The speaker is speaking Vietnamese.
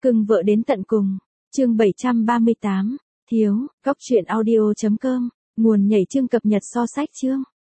Cưng vợ đến tận cùng. Chương 738. Thiếu. Góc truyện audio.com. Nguồn nhảy chương cập nhật so sách chương.